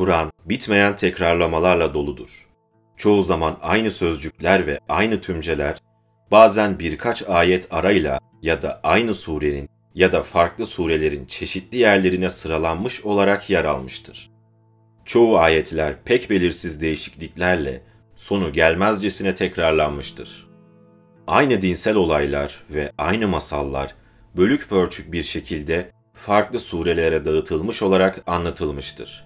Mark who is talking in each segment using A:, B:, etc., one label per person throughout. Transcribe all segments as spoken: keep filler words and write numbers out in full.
A: Kur'an bitmeyen tekrarlamalarla doludur. Çoğu zaman aynı sözcükler ve aynı tümceler, bazen birkaç ayet arayla ya da aynı surenin ya da farklı surelerin çeşitli yerlerine sıralanmış olarak yer almıştır. Çoğu ayetler pek belirsiz değişikliklerle sonu gelmezcesine tekrarlanmıştır. Aynı dinsel olaylar ve aynı masallar bölük pörçük bir şekilde farklı surelere dağıtılmış olarak anlatılmıştır.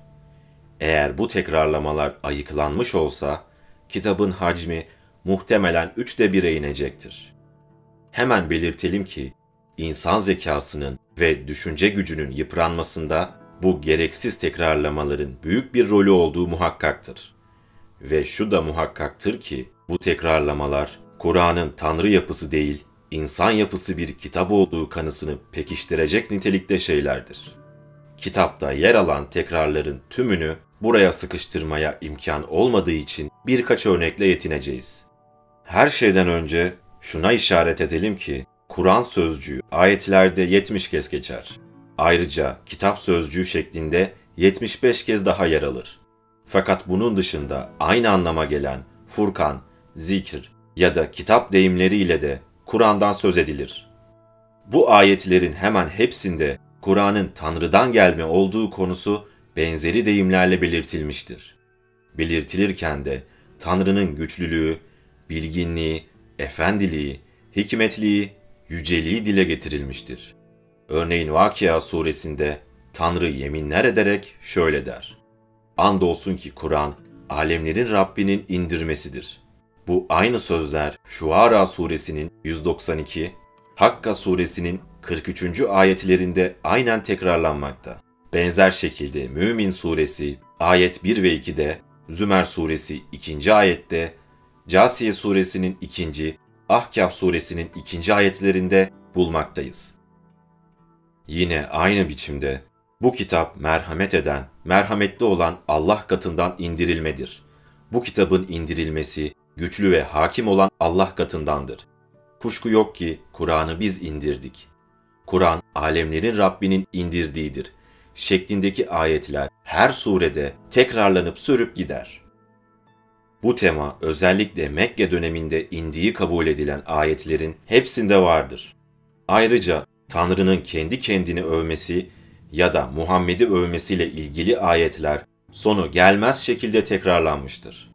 A: Eğer bu tekrarlamalar ayıklanmış olsa, kitabın hacmi muhtemelen üçte bire inecektir. Hemen belirtelim ki, insan zekasının ve düşünce gücünün yıpranmasında bu gereksiz tekrarlamaların büyük bir rolü olduğu muhakkaktır. Ve şu da muhakkaktır ki, bu tekrarlamalar, Kur'an'ın Tanrı yapısı değil, insan yapısı bir kitap olduğu kanısını pekiştirecek nitelikte şeylerdir. Kitapta yer alan tekrarların tümünü buraya sıkıştırmaya imkan olmadığı için birkaç örnekle yetineceğiz. Her şeyden önce şuna işaret edelim ki, Kur'an sözcüğü ayetlerde yetmiş kez geçer. Ayrıca kitap sözcüğü şeklinde yetmiş beş kez daha yer alır. Fakat bunun dışında aynı anlama gelen Furkan, zikr ya da kitap deyimleriyle de Kur'an'dan söz edilir. Bu ayetlerin hemen hepsinde Kur'an'ın Tanrı'dan gelme olduğu konusu benzeri deyimlerle belirtilmiştir. Belirtilirken de Tanrı'nın güçlülüğü, bilginliği, efendiliği, hikmetliği, yüceliği dile getirilmiştir. Örneğin Vakıa suresinde Tanrı yeminler ederek şöyle der: "Andolsun ki Kur'an, alemlerin Rabbinin indirmesidir." Bu aynı sözler Şuara suresinin yüz doksan iki, Hakka suresinin kırk üçüncü ayetlerinde aynen tekrarlanmakta. Benzer şekilde Mümin suresi ayet bir ve iki'de, Zümer suresi ikinci ayette, Câsiye suresinin ikinci, Ahkâf suresinin ikinci ayetlerinde bulmaktayız. Yine aynı biçimde bu kitap merhamet eden, merhametli olan Allah katından indirilmedir. Bu kitabın indirilmesi güçlü ve hakim olan Allah katındandır. Kuşku yok ki Kur'an'ı biz indirdik. Kur'an, alemlerin Rabbinin indirdiğidir şeklindeki ayetler her surede tekrarlanıp sürüp gider. Bu tema özellikle Mekke döneminde indiği kabul edilen ayetlerin hepsinde vardır. Ayrıca Tanrı'nın kendi kendini övmesi ya da Muhammed'i övmesiyle ilgili ayetler sonu gelmez şekilde tekrarlanmıştır.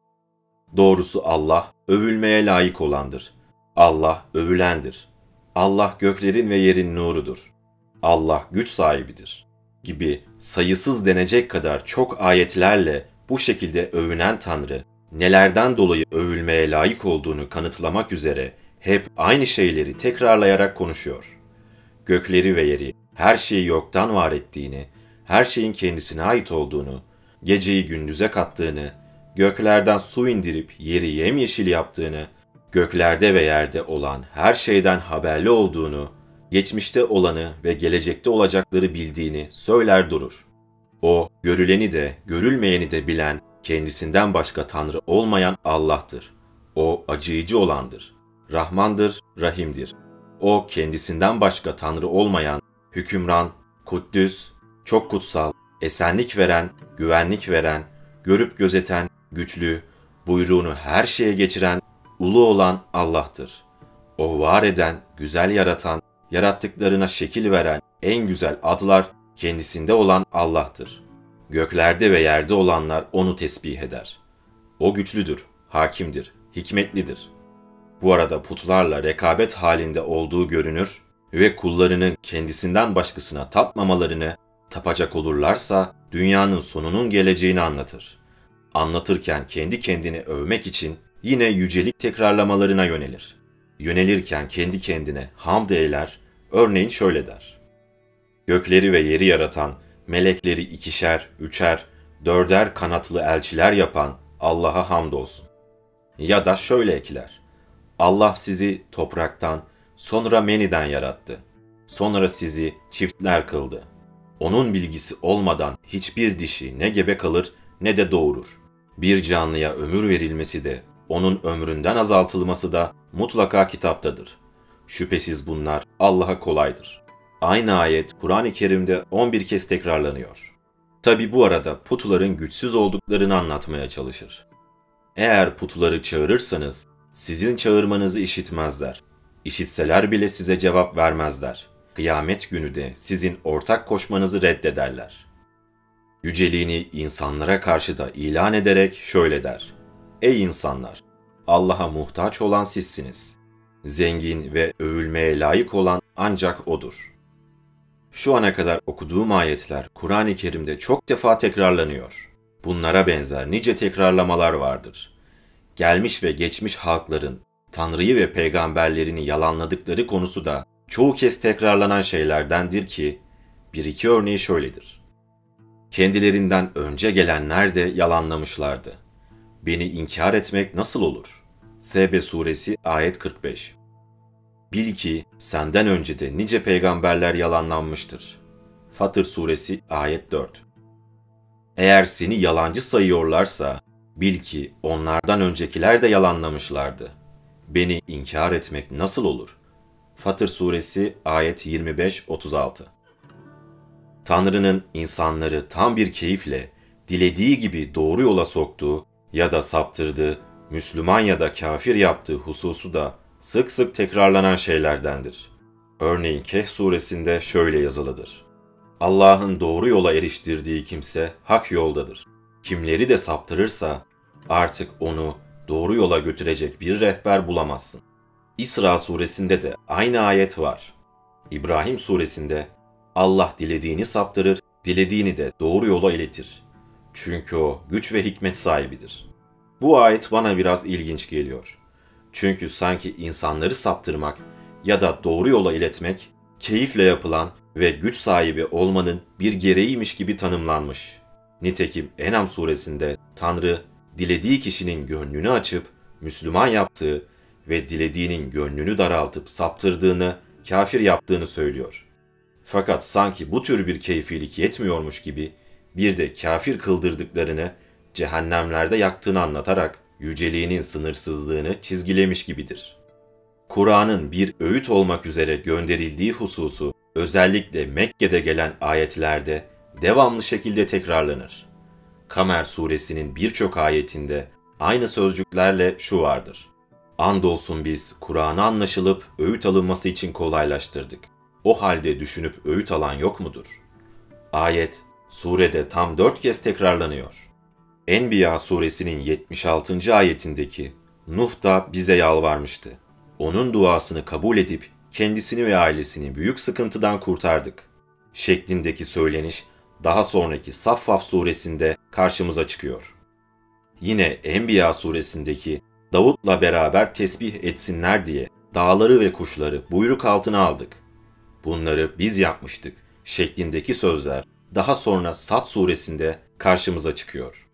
A: Doğrusu Allah övülmeye layık olandır. Allah övülendir. Allah göklerin ve yerin nurudur. Allah güç sahibidir gibi sayısız denecek kadar çok ayetlerle bu şekilde övünen Tanrı, nelerden dolayı övülmeye layık olduğunu kanıtlamak üzere hep aynı şeyleri tekrarlayarak konuşuyor. Gökleri ve yeri, her şeyi yoktan var ettiğini, her şeyin kendisine ait olduğunu, geceyi gündüze kattığını, göklerden su indirip yeri yemyeşil yaptığını, göklerde ve yerde olan her şeyden haberli olduğunu, geçmişte olanı ve gelecekte olacakları bildiğini söyler durur. O, görüleni de, görülmeyeni de bilen, kendisinden başka Tanrı olmayan Allah'tır. O, acıyıcı olandır. Rahmandır, Rahim'dir. O, kendisinden başka Tanrı olmayan, hükümran, kuddüs, çok kutsal, esenlik veren, güvenlik veren, görüp gözeten, güçlü, buyruğunu her şeye geçiren, ulu olan Allah'tır. O var eden, güzel yaratan, yarattıklarına şekil veren en güzel adlar kendisinde olan Allah'tır. Göklerde ve yerde olanlar onu tesbih eder. O güçlüdür, hakimdir, hikmetlidir. Bu arada putlarla rekabet halinde olduğu görünür ve kullarının kendisinden başkasına tapmamalarını, tapacak olurlarsa dünyanın sonunun geleceğini anlatır. Anlatırken kendi kendini övmek için yine yücelik tekrarlamalarına yönelir. Yönelirken kendi kendine hamd eyler, örneğin şöyle der: "Gökleri ve yeri yaratan, melekleri ikişer, üçer, dörder kanatlı elçiler yapan Allah'a hamdolsun." Ya da şöyle ekler: "Allah sizi topraktan, sonra meniden yarattı. Sonra sizi çiftler kıldı. Onun bilgisi olmadan hiçbir dişi ne gebe kalır ne de doğurur. Bir canlıya ömür verilmesi de, onun ömründen azaltılması da mutlaka kitaptadır. Şüphesiz bunlar Allah'a kolaydır." Aynı ayet Kur'an-ı Kerim'de on bir kez tekrarlanıyor. Tabi bu arada putların güçsüz olduklarını anlatmaya çalışır. Eğer putları çağırırsanız, sizin çağırmanızı işitmezler. İşitseler bile size cevap vermezler. Kıyamet günü de sizin ortak koşmanızı reddederler. Yüceliğini insanlara karşı da ilan ederek şöyle der: Ey insanlar! Allah'a muhtaç olan sizsiniz. Zengin ve övülmeye layık olan ancak O'dur. Şu ana kadar okuduğum ayetler Kur'an-ı Kerim'de çok defa tekrarlanıyor. Bunlara benzer nice tekrarlamalar vardır. Gelmiş ve geçmiş halkların Tanrı'yı ve peygamberlerini yalanladıkları konusu da çoğu kez tekrarlanan şeylerdendir ki, bir iki örneği şöyledir. Kendilerinden önce gelenler de yalanlamışlardı. Beni inkar etmek nasıl olur? Sebe suresi ayet kırk beş. Bil ki senden önce de nice peygamberler yalanlanmıştır. Fatır suresi ayet dört. Eğer seni yalancı sayıyorlarsa, bil ki onlardan öncekiler de yalanlamışlardı. Beni inkar etmek nasıl olur? Fatır suresi ayet yirmi beş otuz altı. Tanrı'nın insanları tam bir keyifle, dilediği gibi doğru yola soktuğu ya da saptırdığı, Müslüman ya da kafir yaptığı hususu da sık sık tekrarlanan şeylerdendir. Örneğin Kehf suresinde şöyle yazılıdır: Allah'ın doğru yola eriştirdiği kimse hak yoldadır. Kimleri de saptırırsa artık onu doğru yola götürecek bir rehber bulamazsın. İsra suresinde de aynı ayet var. İbrahim suresinde Allah dilediğini saptırır, dilediğini de doğru yola iletir. Çünkü o güç ve hikmet sahibidir. Bu ayet bana biraz ilginç geliyor. Çünkü sanki insanları saptırmak ya da doğru yola iletmek, keyifle yapılan ve güç sahibi olmanın bir gereğiymiş gibi tanımlanmış. Nitekim En'am suresinde Tanrı, dilediği kişinin gönlünü açıp Müslüman yaptığı ve dilediğinin gönlünü daraltıp saptırdığını, kafir yaptığını söylüyor. Fakat sanki bu tür bir keyfilik yetmiyormuş gibi bir de kafir kıldırdıklarını cehennemlerde yaktığını anlatarak yüceliğinin sınırsızlığını çizgilemiş gibidir. Kur'an'ın bir öğüt olmak üzere gönderildiği hususu özellikle Mekke'de gelen ayetlerde devamlı şekilde tekrarlanır. Kamer suresinin birçok ayetinde aynı sözcüklerle şu vardır: Andolsun biz Kur'an'ı anlaşılıp öğüt alınması için kolaylaştırdık. O halde düşünüp öğüt alan yok mudur? Ayet surede tam dört kez tekrarlanıyor. Enbiya suresinin yetmiş altıncı ayetindeki Nuh da bize yalvarmıştı. Onun duasını kabul edip kendisini ve ailesini büyük sıkıntıdan kurtardık şeklindeki söyleniş daha sonraki Saffaf suresinde karşımıza çıkıyor. Yine Enbiya suresindeki Davut'la beraber tesbih etsinler diye dağları ve kuşları buyruk altına aldık. Bunları biz yapmıştık şeklindeki sözler daha sonra Sad suresinde karşımıza çıkıyor.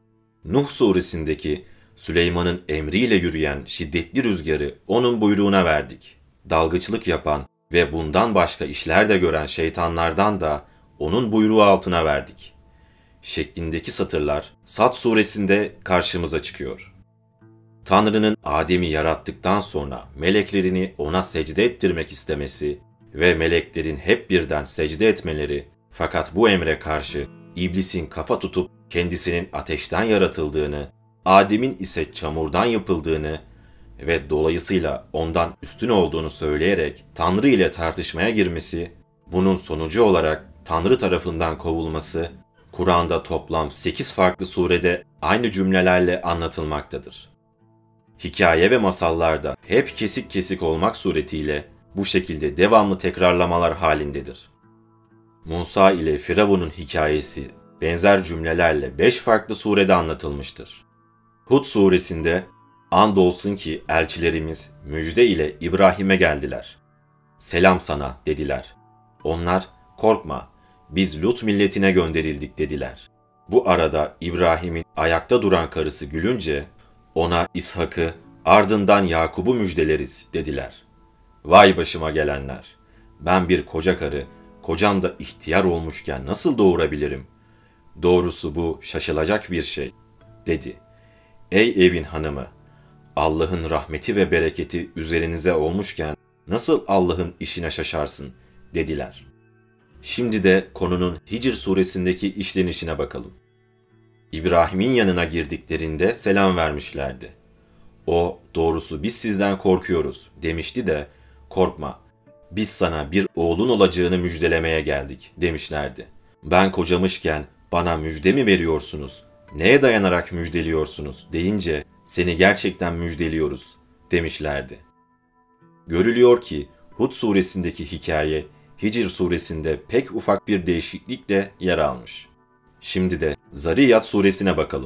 A: Nuh suresindeki Süleyman'ın emriyle yürüyen şiddetli rüzgarı onun buyruğuna verdik. Dalgıçlık yapan ve bundan başka işler de gören şeytanlardan da onun buyruğu altına verdik şeklindeki satırlar Sad suresinde karşımıza çıkıyor. Tanrı'nın Adem'i yarattıktan sonra meleklerini ona secde ettirmek istemesi ve meleklerin hep birden secde etmeleri, fakat bu emre karşı iblisin kafa tutup kendisinin ateşten yaratıldığını, Adem'in ise çamurdan yapıldığını ve dolayısıyla ondan üstün olduğunu söyleyerek Tanrı ile tartışmaya girmesi, bunun sonucu olarak Tanrı tarafından kovulması, Kur'an'da toplam sekiz farklı surede aynı cümlelerle anlatılmaktadır. Hikaye ve masallarda hep kesik kesik olmak suretiyle bu şekilde devamlı tekrarlamalar halindedir. Musa ile Firavun'un hikayesi benzer cümlelerle beş farklı surede anlatılmıştır. Hud suresinde andolsun ki elçilerimiz müjde ile İbrahim'e geldiler. Selam sana dediler. Onlar korkma biz Lut milletine gönderildik dediler. Bu arada İbrahim'in ayakta duran karısı gülünce ona İshak'ı ardından Yakub'u müjdeleriz dediler. Vay başıma gelenler! Ben bir koca karı, kocam da ihtiyar olmuşken nasıl doğurabilirim? Doğrusu bu şaşılacak bir şey, dedi. Ey evin hanımı! Allah'ın rahmeti ve bereketi üzerinize olmuşken nasıl Allah'ın işine şaşarsın, dediler. Şimdi de konunun Hicr suresindeki işlenişine bakalım. İbrahim'in yanına girdiklerinde selam vermişlerdi. O, doğrusu biz sizden korkuyoruz demişti de, korkma, biz sana bir oğlun olacağını müjdelemeye geldik demişlerdi. Ben kocamışken bana müjde mi veriyorsunuz, neye dayanarak müjdeliyorsunuz deyince, seni gerçekten müjdeliyoruz demişlerdi. Görülüyor ki Hud suresindeki hikaye Hicr suresinde pek ufak bir değişiklikle yer almış. Şimdi de Zariyat suresine bakalım.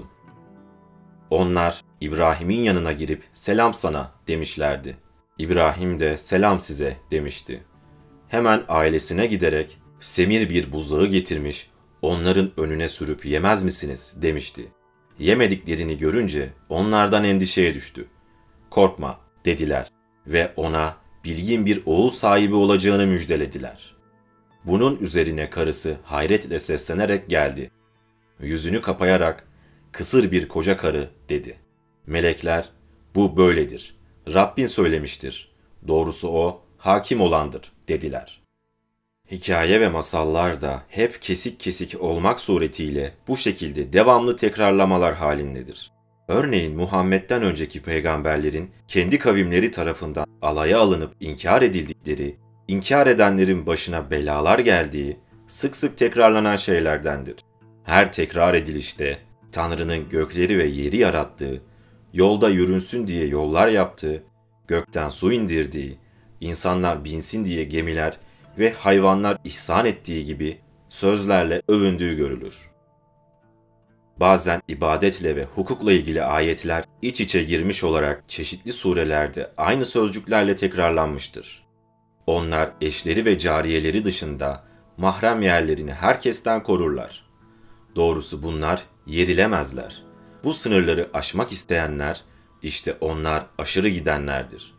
A: Onlar İbrahim'in yanına girip selam sana demişlerdi. İbrahim de selam size demişti. Hemen ailesine giderek semir bir buzağı getirmiş, onların önüne sürüp yemez misiniz demişti. Yemediklerini görünce onlardan endişeye düştü. Korkma dediler ve ona bilgin bir oğul sahibi olacağını müjdelediler. Bunun üzerine karısı hayretle seslenerek geldi. Yüzünü kapayarak, kısır bir koca karı dedi. Melekler, bu böyledir. Rabbin söylemiştir. Doğrusu o, hakim olandır dediler. Hikaye ve masallar da hep kesik kesik olmak suretiyle bu şekilde devamlı tekrarlamalar halindedir. Örneğin Muhammed'den önceki peygamberlerin kendi kavimleri tarafından alaya alınıp inkar edildikleri, inkar edenlerin başına belalar geldiği sık sık tekrarlanan şeylerdendir. Her tekrar edilişte Tanrı'nın gökleri ve yeri yarattığı, yolda yürünsün diye yollar yaptığı, gökten su indirdiği, insanlar binsin diye gemiler ve hayvanlar ihsan ettiği gibi sözlerle övündüğü görülür. Bazen ibadetle ve hukukla ilgili ayetler iç içe girmiş olarak çeşitli surelerde aynı sözcüklerle tekrarlanmıştır. Onlar eşleri ve cariyeleri dışında mahrem yerlerini herkesten korurlar. Doğrusu bunlar yerilemezler. Bu sınırları aşmak isteyenler, işte onlar aşırı gidenlerdir.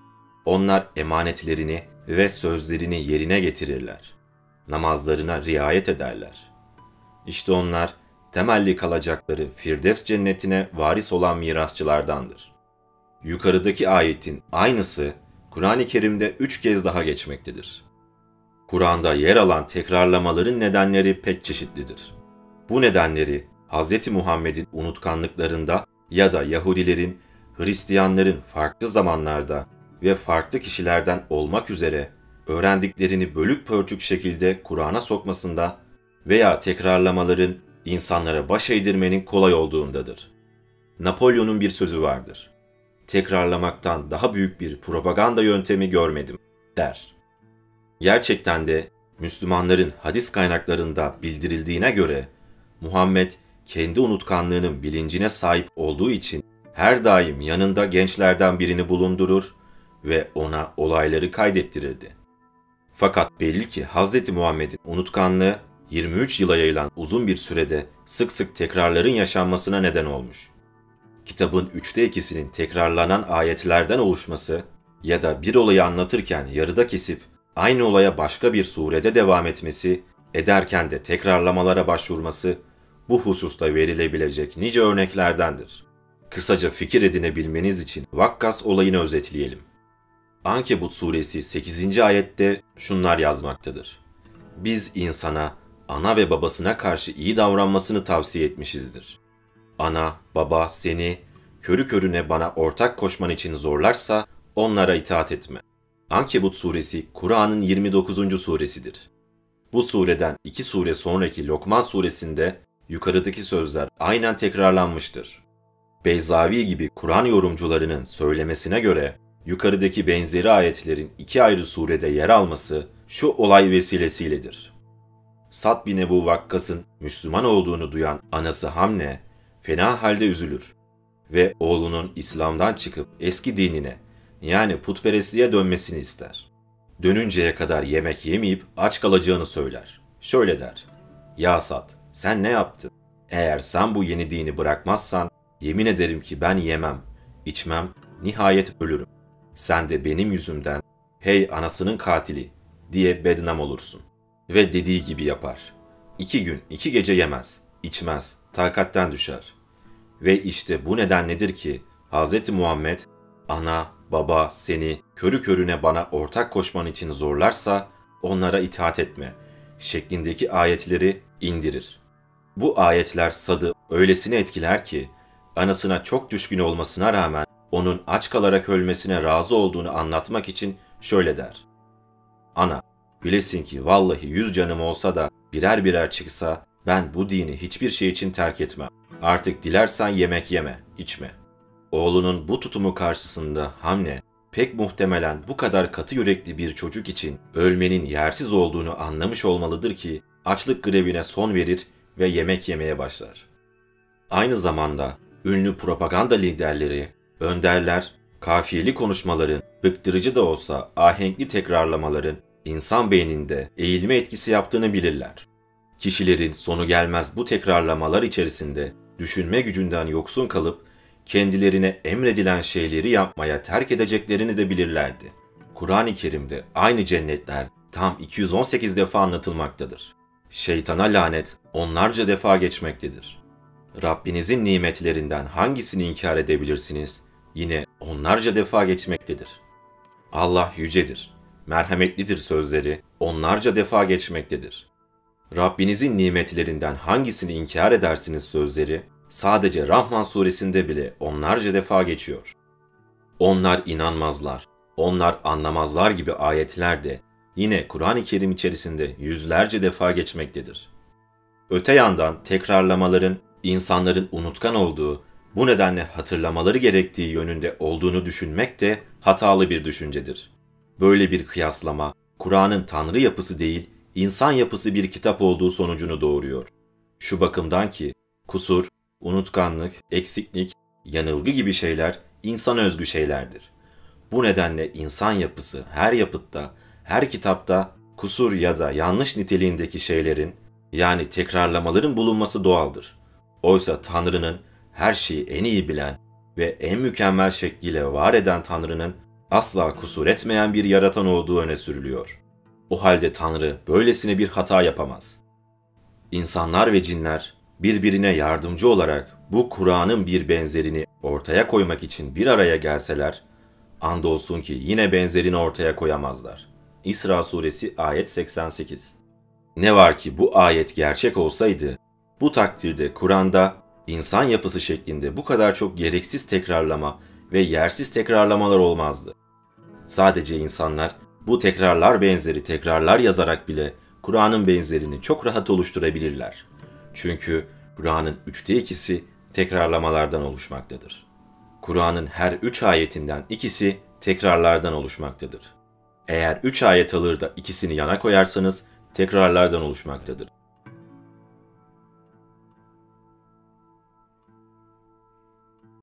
A: Onlar emanetlerini ve sözlerini yerine getirirler. Namazlarına riayet ederler. İşte onlar temelli kalacakları Firdevs cennetine varis olan mirasçılardandır. Yukarıdaki ayetin aynısı Kur'an-ı Kerim'de üç kez daha geçmektedir. Kur'an'da yer alan tekrarlamaların nedenleri pek çeşitlidir. Bu nedenleri Hz. Muhammed'in unutkanlıklarında ya da Yahudilerin, Hristiyanların farklı zamanlarda ve farklı kişilerden olmak üzere öğrendiklerini bölük pörçük şekilde Kur'an'a sokmasında veya tekrarlamaların insanlara baş eğdirmenin kolay olduğundadır. Napolyon'un bir sözü vardır. Tekrarlamaktan daha büyük bir propaganda yöntemi görmedim, der. Gerçekten de Müslümanların hadis kaynaklarında bildirildiğine göre Muhammed kendi unutkanlığının bilincine sahip olduğu için her daim yanında gençlerden birini bulundurur ve ona olayları kaydettirirdi. Fakat belli ki Hz. Muhammed'in unutkanlığı yirmi üç yıla yayılan uzun bir sürede sık sık tekrarların yaşanmasına neden olmuş. Kitabın üçte ikisinin tekrarlanan ayetlerden oluşması ya da bir olayı anlatırken yarıda kesip aynı olaya başka bir surede devam etmesi, ederken de tekrarlamalara başvurması bu hususta verilebilecek nice örneklerdendir. Kısaca fikir edinebilmeniz için Vakkas olayını özetleyelim. Ankebut suresi sekizinci ayette şunlar yazmaktadır. Biz insana, ana ve babasına karşı iyi davranmasını tavsiye etmişizdir. Ana, baba seni körü körüne bana ortak koşman için zorlarsa onlara itaat etme. Ankebut suresi Kur'an'ın yirmi dokuzuncu suresidir. Bu sureden iki sure sonraki Lokman suresinde yukarıdaki sözler aynen tekrarlanmıştır. Beyzavi gibi Kur'an yorumcularının söylemesine göre yukarıdaki benzeri ayetlerin iki ayrı surede yer alması şu olay vesilesiyledir. Sad bin Ebu Vakkas'ın Müslüman olduğunu duyan anası Hamne fena halde üzülür ve oğlunun İslam'dan çıkıp eski dinine yani putperestliğe dönmesini ister. Dönünceye kadar yemek yemeyip aç kalacağını söyler. Şöyle der, ya Sad sen ne yaptın? Eğer sen bu yeni dini bırakmazsan yemin ederim ki ben yemem, içmem, nihayet ölürüm. Sen de benim yüzümden hey anasının katili diye bednam olursun. Ve dediği gibi yapar. İki gün, iki gece yemez, içmez, takatten düşer. Ve işte bu neden nedir ki Hz. Muhammed, ana, baba seni körü körüne bana ortak koşman için zorlarsa onlara itaat etme. şeklindeki ayetleri indirir. Bu ayetler Sad'ı öylesine etkiler ki, anasına çok düşkün olmasına rağmen onun aç kalarak ölmesine razı olduğunu anlatmak için şöyle der. Ana, bilesin ki vallahi yüz canım olsa da birer birer çıksa ben bu dini hiçbir şey için terk etmem. Artık dilersen yemek yeme, içme. Oğlunun bu tutumu karşısında Hamne, pek muhtemelen bu kadar katı yürekli bir çocuk için ölmenin yersiz olduğunu anlamış olmalıdır ki açlık grevine son verir ve yemek yemeye başlar. Aynı zamanda ünlü propaganda liderleri, önderler, kafiyeli konuşmaların, bıktırıcı da olsa ahenkli tekrarlamaların insan beyninde eğilme etkisi yaptığını bilirler. Kişilerin sonu gelmez bu tekrarlamalar içerisinde düşünme gücünden yoksun kalıp kendilerine emredilen şeyleri yapmaya terk edeceklerini de bilirlerdi. Kur'an-ı Kerim'de aynı cennetler tam iki yüz on sekiz defa anlatılmaktadır. Şeytana lanet onlarca defa geçmektedir. Rabbinizin nimetlerinden hangisini inkar edebilirsiniz? Yine onlarca defa geçmektedir. Allah yücedir, merhametlidir sözleri onlarca defa geçmektedir. Rabbinizin nimetlerinden hangisini inkar edersiniz sözleri sadece Rahman suresinde bile onlarca defa geçiyor. Onlar inanmazlar, onlar anlamazlar gibi ayetler de yine Kur'an-ı Kerim içerisinde yüzlerce defa geçmektedir. Öte yandan tekrarlamaların insanların unutkan olduğu, bu nedenle hatırlamaları gerektiği yönünde olduğunu düşünmek de hatalı bir düşüncedir. Böyle bir kıyaslama, Kur'an'ın Tanrı yapısı değil, insan yapısı bir kitap olduğu sonucunu doğuruyor. Şu bakımdan ki, kusur, unutkanlık, eksiklik, yanılgı gibi şeyler insan özgü şeylerdir. Bu nedenle insan yapısı her yapıtta, her kitapta kusur ya da yanlış niteliğindeki şeylerin, yani tekrarlamaların bulunması doğaldır. Oysa Tanrı'nın her şeyi en iyi bilen ve en mükemmel şekliyle var eden Tanrı'nın asla kusur etmeyen bir yaratan olduğu öne sürülüyor. O halde Tanrı böylesine bir hata yapamaz. İnsanlar ve cinler birbirine yardımcı olarak bu Kur'an'ın bir benzerini ortaya koymak için bir araya gelseler, andolsun ki yine benzerini ortaya koyamazlar. İsra suresi ayet seksen sekiz. Ne var ki bu ayet gerçek olsaydı, bu takdirde Kur'an'da insan yapısı şeklinde bu kadar çok gereksiz tekrarlama ve yersiz tekrarlamalar olmazdı. Sadece insanlar bu tekrarlar benzeri tekrarlar yazarak bile Kur'an'ın benzerini çok rahat oluşturabilirler. Çünkü Kur'an'ın üçte ikisi tekrarlamalardan oluşmaktadır. Kur'an'ın her üç ayetinden ikisi tekrarlardan oluşmaktadır. Eğer üç ayet alır da ikisini yana koyarsanız tekrarlardan oluşmaktadır.